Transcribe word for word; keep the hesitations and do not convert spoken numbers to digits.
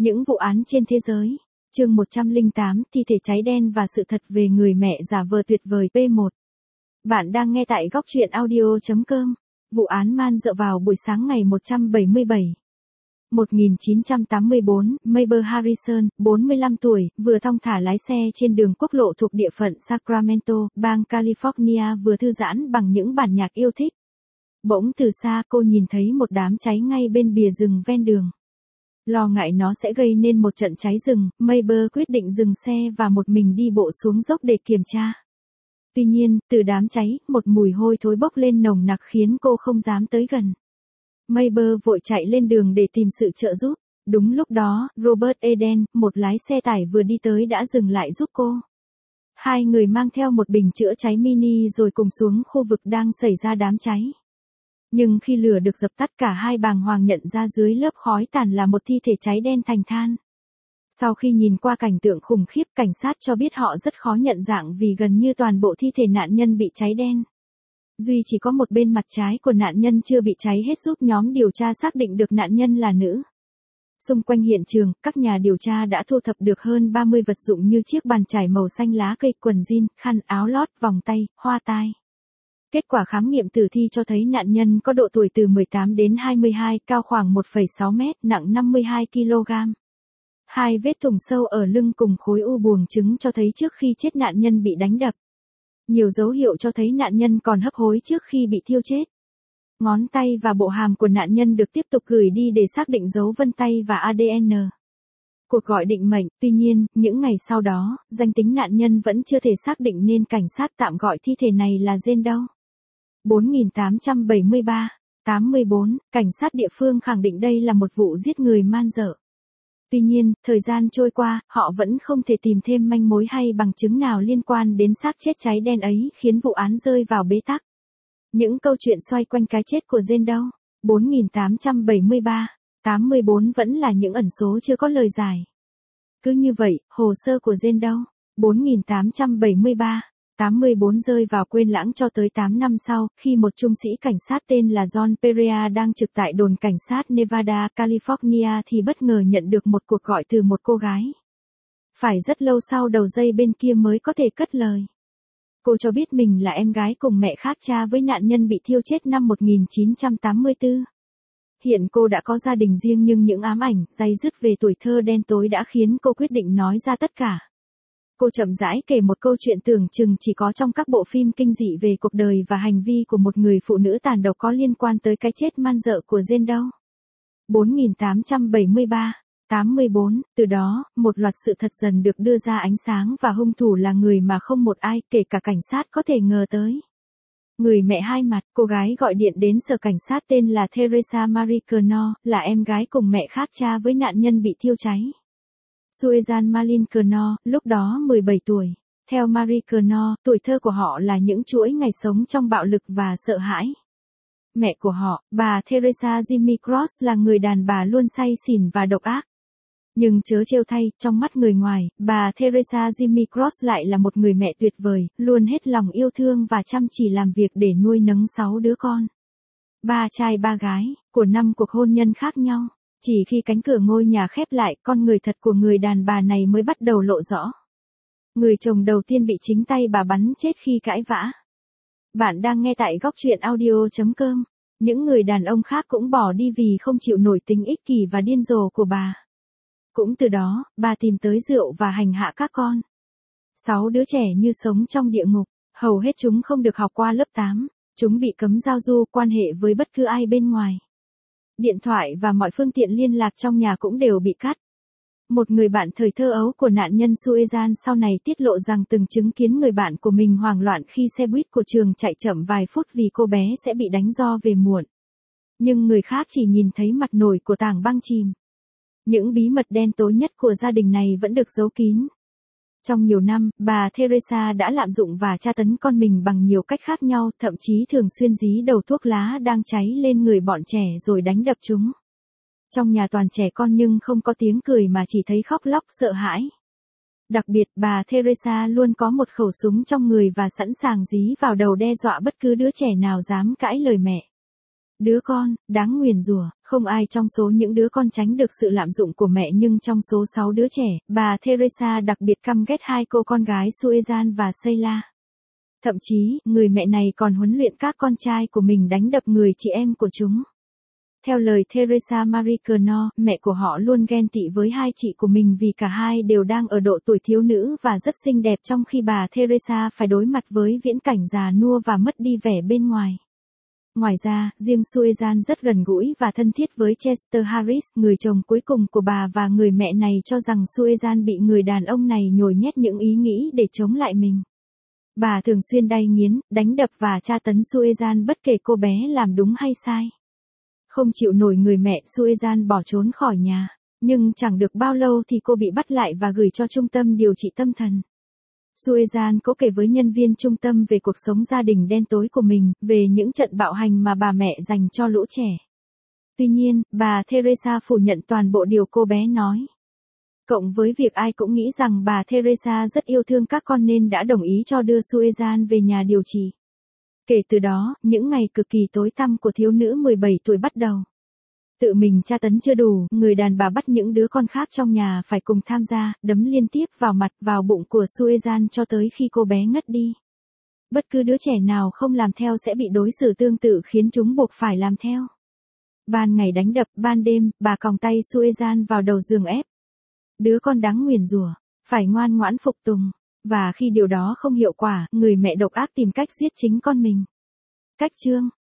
Những vụ án trên thế giới. Chương một trăm lẻ tám, thi thể cháy đen và sự thật về người mẹ giả vờ tuyệt vời P một. Bạn đang nghe tại góc truyện audio chấm com. Vụ án man dợ vào buổi sáng ngày một trăm bảy mươi bảy. một nghìn chín trăm tám mươi tư, Mabel Harrison, bốn mươi lăm tuổi, vừa thong thả lái xe trên đường quốc lộ thuộc địa phận Sacramento, bang California vừa thư giãn bằng những bản nhạc yêu thích. Bỗng từ xa cô nhìn thấy một đám cháy ngay bên bìa rừng ven đường. Lo ngại nó sẽ gây nên một trận cháy rừng, Mabel quyết định dừng xe và một mình đi bộ xuống dốc để kiểm tra. Tuy nhiên, từ đám cháy, một mùi hôi thối bốc lên nồng nặc khiến cô không dám tới gần. Mabel vội chạy lên đường để tìm sự trợ giúp. Đúng lúc đó, Robert Eden, một lái xe tải vừa đi tới đã dừng lại giúp cô. Hai người mang theo một bình chữa cháy mini rồi cùng xuống khu vực đang xảy ra đám cháy. Nhưng khi lửa được dập tắt, cả hai bàng hoàng nhận ra dưới lớp khói tàn là một thi thể cháy đen thành than. Sau khi nhìn qua cảnh tượng khủng khiếp, cảnh sát cho biết họ rất khó nhận dạng vì gần như toàn bộ thi thể nạn nhân bị cháy đen. Duy chỉ có một bên mặt trái của nạn nhân chưa bị cháy hết giúp nhóm điều tra xác định được nạn nhân là nữ. Xung quanh hiện trường, các nhà điều tra đã thu thập được hơn ba mươi vật dụng như chiếc bàn chải màu xanh lá cây, quần jean, khăn, áo lót, vòng tay, hoa tai. Kết quả khám nghiệm tử thi cho thấy nạn nhân có độ tuổi từ mười tám đến hai mươi hai, cao khoảng một phẩy sáu mét, nặng năm mươi hai ki lô gam. Hai vết thủng sâu ở lưng cùng khối u buồng trứng cho thấy trước khi chết nạn nhân bị đánh đập. Nhiều dấu hiệu cho thấy nạn nhân còn hấp hối trước khi bị thiêu chết. Ngón tay và bộ hàm của nạn nhân được tiếp tục gửi đi để xác định dấu vân tay và a đê en. Cuộc gọi định mệnh, tuy nhiên, những ngày sau đó, danh tính nạn nhân vẫn chưa thể xác định nên cảnh sát tạm gọi thi thể này là Jane Doe. bốn nghìn tám trăm bảy mươi ba, tám mươi tư, cảnh sát địa phương khẳng định đây là một vụ giết người man dợ. Tuy nhiên, thời gian trôi qua, họ vẫn không thể tìm thêm manh mối hay bằng chứng nào liên quan đến xác chết cháy đen ấy, khiến vụ án rơi vào bế tắc. Những câu chuyện xoay quanh cái chết của Jane Doe, bốn nghìn tám trăm bảy mươi ba, tám mươi tư vẫn là những ẩn số chưa có lời giải. Cứ như vậy, hồ sơ của Jane Doe, bốn nghìn tám trăm bảy mươi ba, tám mươi tư rơi vào quên lãng cho tới tám năm sau, khi một trung sĩ cảnh sát tên là John Perea đang trực tại đồn cảnh sát Nevada, California thì bất ngờ nhận được một cuộc gọi từ một cô gái. Phải rất lâu sau đầu dây bên kia mới có thể cất lời. Cô cho biết mình là em gái cùng mẹ khác cha với nạn nhân bị thiêu chết năm một nghìn chín trăm tám mươi tư. Hiện cô đã có gia đình riêng nhưng những ám ảnh, day dứt về tuổi thơ đen tối đã khiến cô quyết định nói ra tất cả. Cô chậm rãi kể một câu chuyện tưởng chừng chỉ có trong các bộ phim kinh dị về cuộc đời và hành vi của một người phụ nữ tàn độc có liên quan tới cái chết man dợ của Jane Doe. bốn nghìn tám trăm bảy mươi ba, tám mươi tư, từ đó, một loạt sự thật dần được đưa ra ánh sáng và hung thủ là người mà không một ai, kể cả cảnh sát, có thể ngờ tới. Người mẹ hai mặt, cô gái gọi điện đến sở cảnh sát tên là Teresa Marie Kernot, là em gái cùng mẹ khác cha với nạn nhân bị thiêu cháy. Susan Marlene Kernot, lúc đó mười bảy tuổi. Theo Marie Kernot, tuổi thơ của họ là những chuỗi ngày sống trong bạo lực và sợ hãi. Mẹ của họ, bà Teresa Jimmy Cross, là người đàn bà luôn say xỉn và độc ác. Nhưng chớ trêu thay, trong mắt người ngoài, bà Teresa Jimmy Cross lại là một người mẹ tuyệt vời, luôn hết lòng yêu thương và chăm chỉ làm việc để nuôi nấng sáu đứa con. Ba trai ba gái, của năm cuộc hôn nhân khác nhau. Chỉ khi cánh cửa ngôi nhà khép lại, con người thật của người đàn bà này mới bắt đầu lộ rõ. Người chồng đầu tiên bị chính tay bà bắn chết khi cãi vã. Bạn đang nghe tại góc truyện audio chấm com. Những người đàn ông khác cũng bỏ đi vì không chịu nổi tính ích kỷ và điên rồ của bà. Cũng từ đó, bà tìm tới rượu và hành hạ các con. Sáu đứa trẻ như sống trong địa ngục, hầu hết chúng không được học qua lớp tám, chúng bị cấm giao du, quan hệ với bất cứ ai bên ngoài. Điện thoại và mọi phương tiện liên lạc trong nhà cũng đều bị cắt. Một người bạn thời thơ ấu của nạn nhân Susan sau này tiết lộ rằng từng chứng kiến người bạn của mình hoảng loạn khi xe buýt của trường chạy chậm vài phút vì cô bé sẽ bị đánh do về muộn. Nhưng người khác chỉ nhìn thấy mặt nổi của tảng băng chìm. Những bí mật đen tối nhất của gia đình này vẫn được giấu kín. Trong nhiều năm, bà Teresa đã lạm dụng và tra tấn con mình bằng nhiều cách khác nhau, thậm chí thường xuyên dí đầu thuốc lá đang cháy lên người bọn trẻ rồi đánh đập chúng. Trong nhà toàn trẻ con nhưng không có tiếng cười mà chỉ thấy khóc lóc sợ hãi. Đặc biệt, bà Teresa luôn có một khẩu súng trong người và sẵn sàng dí vào đầu đe dọa bất cứ đứa trẻ nào dám cãi lời mẹ. Đứa con, đáng nguyền rủa, không ai trong số những đứa con tránh được sự lạm dụng của mẹ, nhưng trong số sáu đứa trẻ, bà Teresa đặc biệt căm ghét hai cô con gái Suezan và Sheila. Thậm chí, người mẹ này còn huấn luyện các con trai của mình đánh đập người chị em của chúng. Theo lời Teresa Marie Knorr, mẹ của họ luôn ghen tị với hai chị của mình vì cả hai đều đang ở độ tuổi thiếu nữ và rất xinh đẹp, trong khi bà Teresa phải đối mặt với viễn cảnh già nua và mất đi vẻ bên ngoài. Ngoài ra, riêng Suezan rất gần gũi và thân thiết với Chester Harris, người chồng cuối cùng của bà, và người mẹ này cho rằng Suezan bị người đàn ông này nhồi nhét những ý nghĩ để chống lại mình. Bà thường xuyên đay nghiến, đánh đập và tra tấn Suezan bất kể cô bé làm đúng hay sai. Không chịu nổi người mẹ, Suezan bỏ trốn khỏi nhà, nhưng chẳng được bao lâu thì cô bị bắt lại và gửi cho trung tâm điều trị tâm thần. Suezan có kể với nhân viên trung tâm về cuộc sống gia đình đen tối của mình, về những trận bạo hành mà bà mẹ dành cho lũ trẻ. Tuy nhiên, bà Teresa phủ nhận toàn bộ điều cô bé nói. Cộng với việc ai cũng nghĩ rằng bà Teresa rất yêu thương các con nên đã đồng ý cho đưa Suezan về nhà điều trị. Kể từ đó, những ngày cực kỳ tối tăm của thiếu nữ mười bảy tuổi bắt đầu. Tự mình tra tấn chưa đủ, người đàn bà bắt những đứa con khác trong nhà phải cùng tham gia, đấm liên tiếp vào mặt, vào bụng của Suezan cho tới khi cô bé ngất đi. Bất cứ đứa trẻ nào không làm theo sẽ bị đối xử tương tự, khiến chúng buộc phải làm theo. Ban ngày đánh đập, ban đêm, bà còng tay Suezan vào đầu giường ép. Đứa con đáng nguyền rủa, phải ngoan ngoãn phục tùng. Và khi điều đó không hiệu quả, người mẹ độc ác tìm cách giết chính con mình. Cách chương